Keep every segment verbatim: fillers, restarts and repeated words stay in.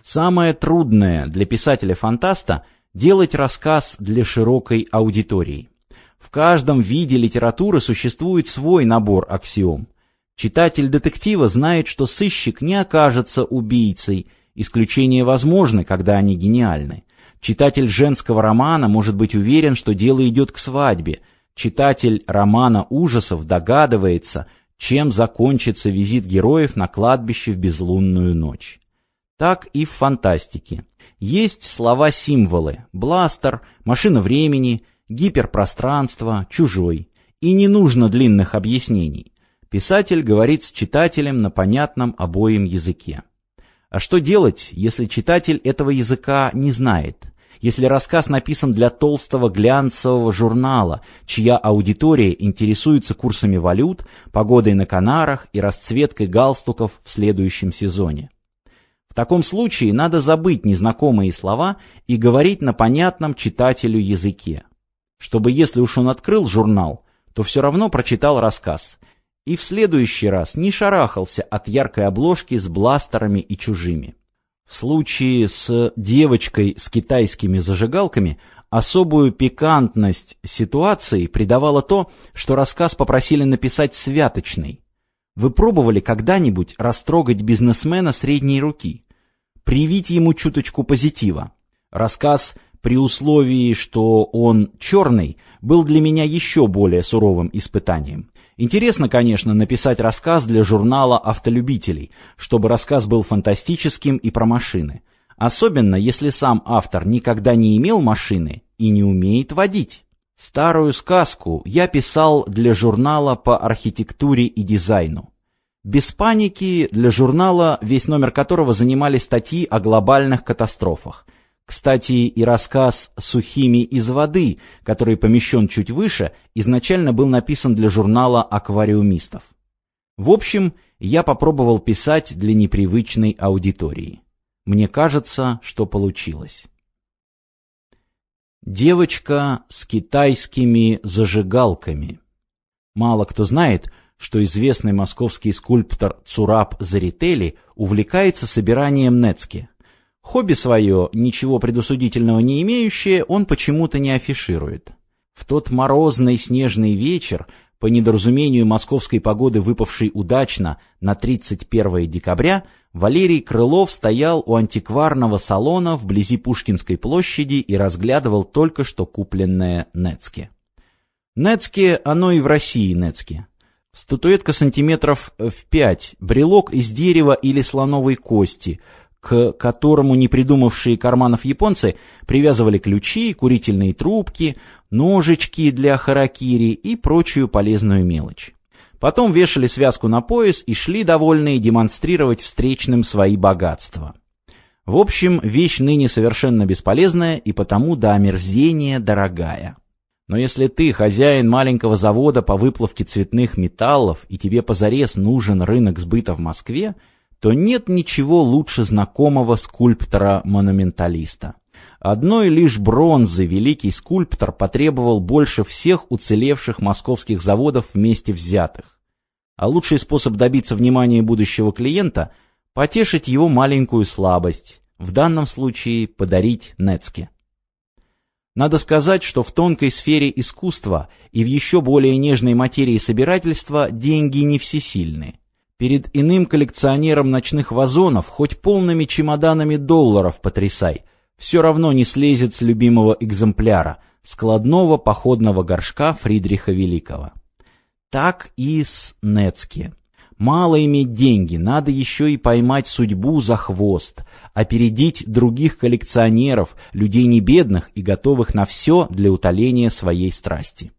Самое трудное для писателя-фантаста — делать рассказ для широкой аудитории. В каждом виде литературы существует свой набор аксиом. Читатель детектива знает, что сыщик не окажется убийцей, исключения возможны, когда они гениальны. Читатель женского романа может быть уверен, что дело идет к свадьбе. Читатель романа ужасов догадывается, чем закончится визит героев на кладбище в безлунную ночь. Так и в фантастике. Есть слова-символы: бластер, машина времени, гиперпространство, чужой. И не нужно длинных объяснений. Писатель говорит с читателем на понятном обоим языке. А что делать, если читатель этого языка не знает? Если рассказ написан для толстого глянцевого журнала, чья аудитория интересуется курсами валют, погодой на Канарах и расцветкой галстуков в следующем сезоне? В таком случае надо забыть незнакомые слова и говорить на понятном читателю языке, чтобы, если уж он открыл журнал, то все равно прочитал рассказ и в следующий раз не шарахался от яркой обложки с бластерами и чужими. В случае с девочкой с китайскими зажигалками особую пикантность ситуации придавало то, что рассказ попросили написать святочный. Вы пробовали когда-нибудь растрогать бизнесмена средней руки? Привить ему чуточку позитива. Рассказ, при условии, что он черный, был для меня еще более суровым испытанием. Интересно, конечно, написать рассказ для журнала автолюбителей, чтобы рассказ был фантастическим и про машины. Особенно, если сам автор никогда не имел машины и не умеет водить. Старую сказку я писал для журнала по архитектуре и дизайну. Без паники для журнала, весь номер которого занимали статьи о глобальных катастрофах. Кстати, и рассказ «Сухими из воды», который помещен чуть выше, изначально был написан для журнала аквариумистов. В общем, я попробовал писать для непривычной аудитории. Мне кажется, что получилось. Девочка с китайскими зажигалками. Мало кто знает, что известный московский скульптор Цураб Зарители увлекается собиранием нецки. Хобби свое, ничего предосудительного не имеющее, он почему-то не афиширует. В тот морозный снежный вечер, по недоразумению московской погоды, выпавшей удачно на тридцать первое декабря, Валерий Крылов стоял у антикварного салона вблизи Пушкинской площади и разглядывал только что купленное нецки. Нецки, оно и в России нецки. Статуэтка сантиметров в пять, брелок из дерева или слоновой кости, к которому не придумавшие карманов японцы привязывали ключи, курительные трубки, ножички для харакири и прочую полезную мелочь. Потом вешали связку на пояс и шли довольные демонстрировать встречным свои богатства. В общем, вещь ныне совершенно бесполезная и потому до омерзения дорогая. Но если ты хозяин маленького завода по выплавке цветных металлов и тебе позарез нужен рынок сбыта в Москве, то нет ничего лучше знакомого скульптора-монументалиста. Одной лишь бронзы великий скульптор потребовал больше всех уцелевших московских заводов вместе взятых. А лучший способ добиться внимания будущего клиента — потешить его маленькую слабость, в данном случае подарить нецки. Надо сказать, что в тонкой сфере искусства и в еще более нежной материи собирательства деньги не всесильны. Перед иным коллекционером ночных вазонов хоть полными чемоданами долларов потрясай, все равно не слезет с любимого экземпляра, складного походного горшка Фридриха Великого. Так и с нецки. Мало иметь деньги, надо еще и поймать судьбу за хвост, опередить других коллекционеров, людей небедных и готовых на все для утоления своей страсти.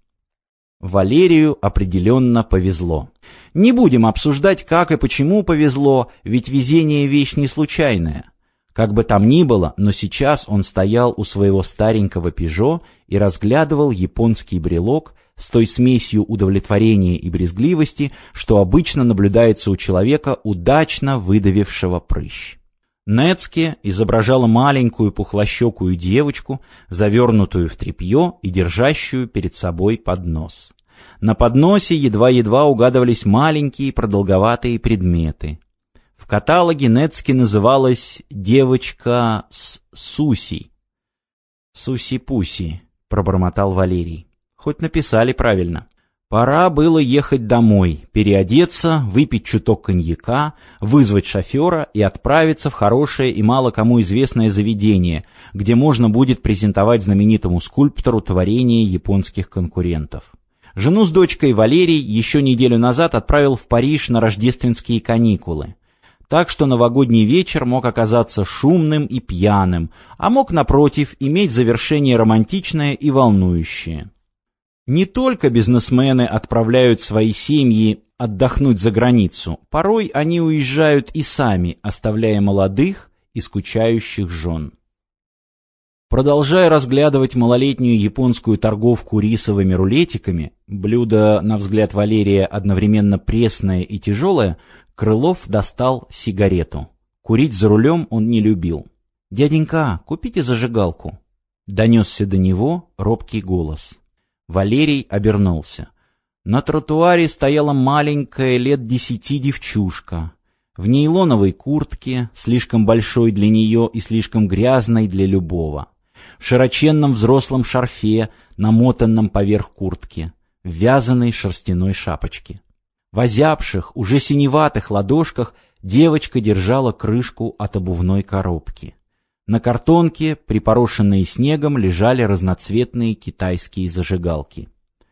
Валерию определенно повезло. Не будем обсуждать, как и почему повезло, ведь везение — вещь не случайная. Как бы там ни было, но сейчас он стоял у своего старенького «Пежо» и разглядывал японский брелок с той смесью удовлетворения и брезгливости, что обычно наблюдается у человека, удачно выдавившего прыщ. Нецки изображала маленькую пухлощекую девочку, завернутую в тряпье и держащую перед собой поднос. На подносе едва-едва угадывались маленькие продолговатые предметы. В каталоге Нецки называлась «Девочка с Суси». «Суси-пуси», — пробормотал Валерий. Хоть написали правильно. Пора было ехать домой, переодеться, выпить чуток коньяка, вызвать шофера и отправиться в хорошее и мало кому известное заведение, где можно будет презентовать знаменитому скульптору творение японских конкурентов. Жену с дочкой Валерий еще неделю назад отправил в Париж на рождественские каникулы. Так что новогодний вечер мог оказаться шумным и пьяным, а мог, напротив, иметь завершение романтичное и волнующее. Не только бизнесмены отправляют свои семьи отдохнуть за границу, порой они уезжают и сами, оставляя молодых и скучающих жен. Продолжая разглядывать малолетнюю японскую торговку рисовыми рулетиками, блюдо, на взгляд Валерия, одновременно пресное и тяжелое, Крылов достал сигарету. Курить за рулем он не любил. «Дяденька, купите зажигалку», — донесся до него робкий голос. Валерий обернулся. На тротуаре стояла маленькая, лет десяти девчушка. В нейлоновой куртке, слишком большой для нее и слишком грязной для любого. В широченном взрослом шарфе, намотанном поверх куртки, в вязаной шерстяной шапочке. В озябших, уже синеватых ладошках девочка держала крышку от обувной коробки. На картонке, припорошенные снегом, лежали разноцветные китайские зажигалки.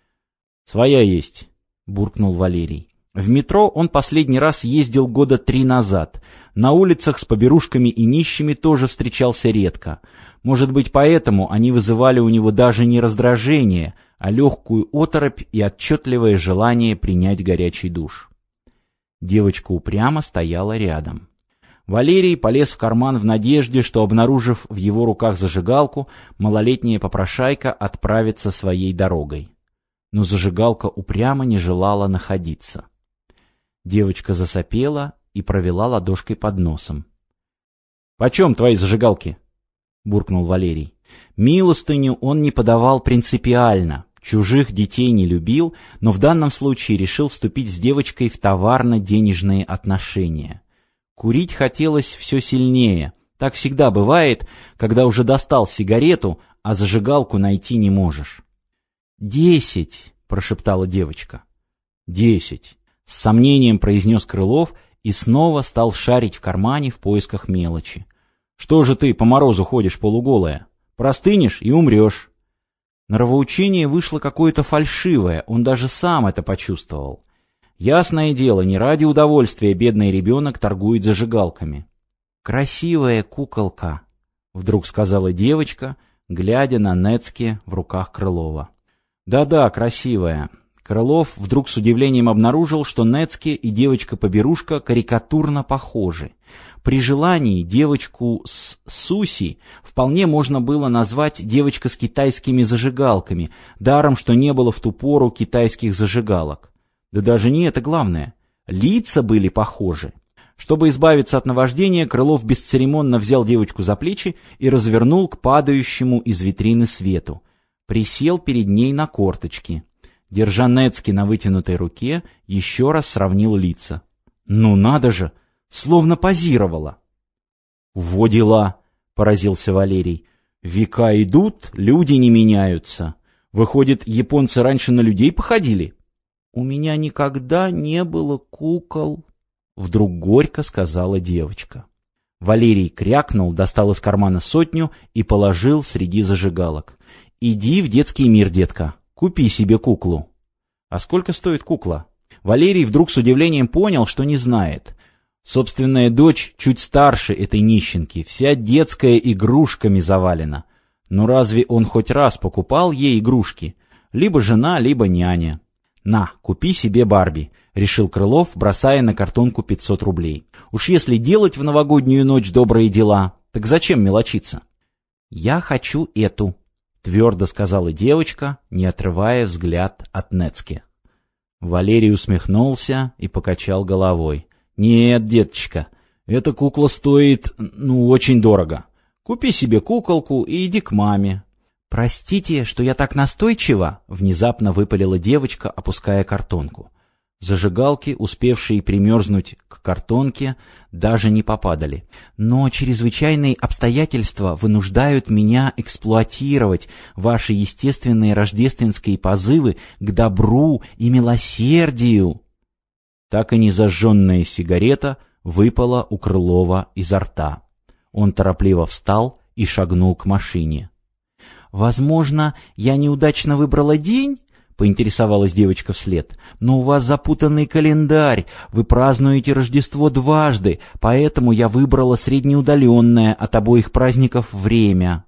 «Своя есть», — буркнул Валерий. В метро он последний раз ездил года три назад. На улицах с поберушками и нищими тоже встречался редко. Может быть, поэтому они вызывали у него даже не раздражение, а легкую оторопь и отчетливое желание принять горячий душ. Девочка упрямо стояла рядом. Валерий полез в карман в надежде, что, обнаружив в его руках зажигалку, малолетняя попрошайка отправится своей дорогой. Но зажигалка упрямо не желала находиться. Девочка засопела и провела ладошкой под носом. — Почем твои зажигалки? — буркнул Валерий. Милостыню он не подавал принципиально, чужих детей не любил, но в данном случае решил вступить с девочкой в товарно-денежные отношения. Курить хотелось все сильнее. Так всегда бывает, когда уже достал сигарету, а зажигалку найти не можешь. «Десять!» — прошептала девочка. «Десять!» — с сомнением произнес Крылов и снова стал шарить в кармане в поисках мелочи. «Что же ты по морозу ходишь полуголая? Простынешь и умрешь!» Нравоучение вышло какое-то фальшивое, он даже сам это почувствовал. Ясное дело, не ради удовольствия бедный ребенок торгует зажигалками. «Красивая куколка», — вдруг сказала девочка, глядя на Нецки в руках Крылова. «Да-да, красивая». Крылов вдруг с удивлением обнаружил, что Нецки и девочка-поберушка карикатурно похожи. При желании девочку с Суси вполне можно было назвать девочка с китайскими зажигалками, даром что не было в ту пору китайских зажигалок. Да даже не это главное. Лица были похожи. Чтобы избавиться от наваждения, Крылов бесцеремонно взял девочку за плечи и развернул к падающему из витрины свету. Присел перед ней на корточки. Держа Нецки на вытянутой руке, еще раз сравнил лица. Ну надо же! Словно позировала. «Во дела!» — поразился Валерий. «Века идут, люди не меняются. Выходит, японцы раньше на людей походили?» «У меня никогда не было кукол», — вдруг горько сказала девочка. Валерий крякнул, достал из кармана сотню и положил среди зажигалок. «Иди в детский мир, детка, купи себе куклу». «А сколько стоит кукла?» Валерий вдруг с удивлением понял, что не знает. Собственная дочь чуть старше этой нищенки, вся детская игрушками завалена. Но разве он хоть раз покупал ей игрушки? Либо жена, либо няня. «На, купи себе Барби», — решил Крылов, бросая на картонку пятьсот рублей. «Уж если делать в новогоднюю ночь добрые дела, так зачем мелочиться?» «Я хочу эту», — твердо сказала девочка, не отрывая взгляд от Нецки. Валерий усмехнулся и покачал головой. «Нет, деточка, эта кукла стоит, ну, очень дорого. Купи себе куколку и иди к маме». «Простите, что я так настойчива», — внезапно выпалила девочка, опуская картонку. Зажигалки, успевшие примерзнуть к картонке, даже не попадали. Но чрезвычайные обстоятельства вынуждают меня эксплуатировать ваши естественные рождественские позывы к добру и милосердию. Так и незажженная сигарета выпала у Крылова изо рта. Он торопливо встал и шагнул к машине. «Возможно, я неудачно выбрала день?» — поинтересовалась девочка вслед. «Но у вас запутанный календарь, вы празднуете Рождество дважды, поэтому я выбрала среднеудаленное от обоих праздников время».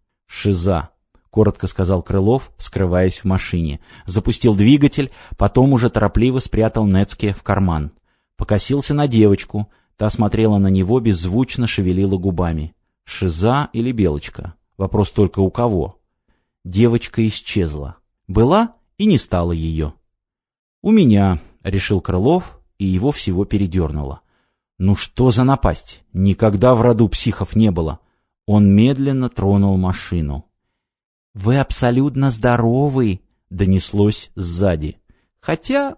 «Шиза», — коротко сказал Крылов, скрываясь в машине. Запустил двигатель, потом уже торопливо спрятал Нецке в карман. Покосился на девочку, та смотрела на него, беззвучно шевелила губами. «Шиза или Белочка? Вопрос только у кого?» Девочка исчезла. Была и не стало ее. «У меня», — решил Крылов, и его всего передернуло. «Ну что за напасть? Никогда в роду психов не было». Он медленно тронул машину. «Вы абсолютно здоровый», — донеслось сзади. «Хотя...»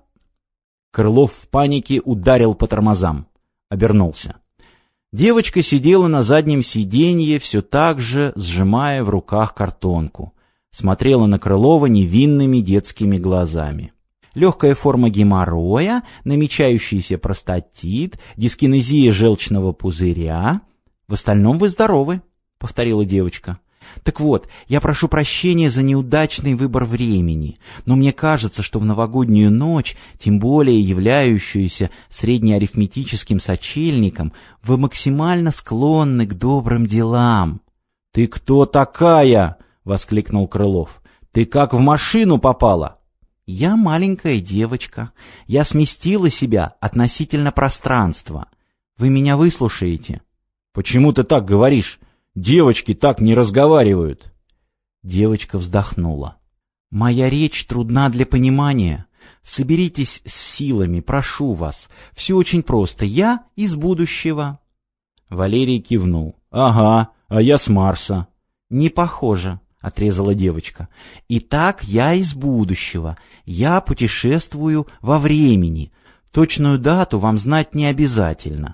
Крылов в панике ударил по тормозам. Обернулся. Девочка сидела на заднем сиденье, все так же сжимая в руках картонку. Смотрела на Крылова невинными детскими глазами. Легкая форма геморроя, намечающийся простатит, дискинезия желчного пузыря. В остальном вы здоровы, — повторила девочка. Так вот, я прошу прощения за неудачный выбор времени, но мне кажется, что в новогоднюю ночь, тем более являющуюся среднеарифметическим сочельником, вы максимально склонны к добрым делам. — Ты кто такая? — воскликнул Крылов. — Ты как в машину попала? — Я маленькая девочка. Я сместила себя относительно пространства. Вы меня выслушаете? — Почему ты так говоришь? Девочки так не разговаривают. Девочка вздохнула. Моя речь трудна для понимания. Соберитесь с силами, прошу вас. Все очень просто. Я из будущего. Валерий кивнул. Ага, а я с Марса. Не похоже, отрезала девочка. Итак, я из будущего. Я путешествую во времени. Точную дату вам знать не обязательно.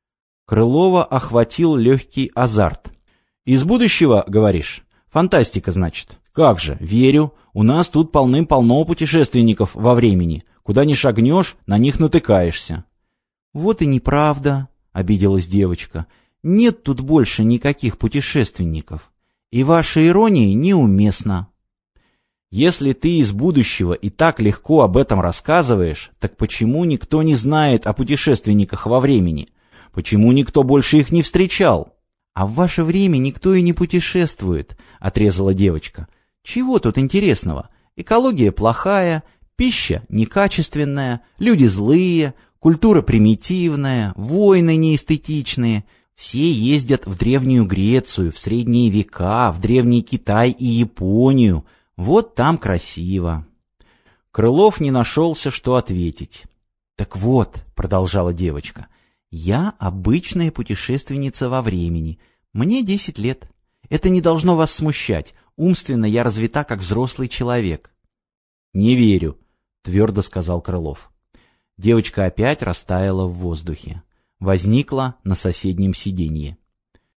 Крылова охватил легкий азарт. «Из будущего, говоришь? Фантастика, значит. Как же, верю. У нас тут полным-полно путешественников во времени. Куда ни шагнешь, на них натыкаешься». «Вот и неправда», — обиделась девочка. «Нет тут больше никаких путешественников. И ваша ирония неуместна». «Если ты из будущего и так легко об этом рассказываешь, так почему никто не знает о путешественниках во времени? Почему никто больше их не встречал?» «А в ваше время никто и не путешествует», — отрезала девочка. «Чего тут интересного? Экология плохая, пища некачественная, люди злые, культура примитивная, войны неэстетичные. Все ездят в Древнюю Грецию, в Средние века, в Древний Китай и Японию. Вот там красиво». Крылов не нашелся, что ответить. «Так вот», — продолжала девочка, — «я обычная путешественница во времени. Мне десять лет. Это не должно вас смущать. Умственно я развита, как взрослый человек». «Не верю», — твердо сказал Крылов. Девочка опять растаяла в воздухе. Возникла на соседнем сиденье.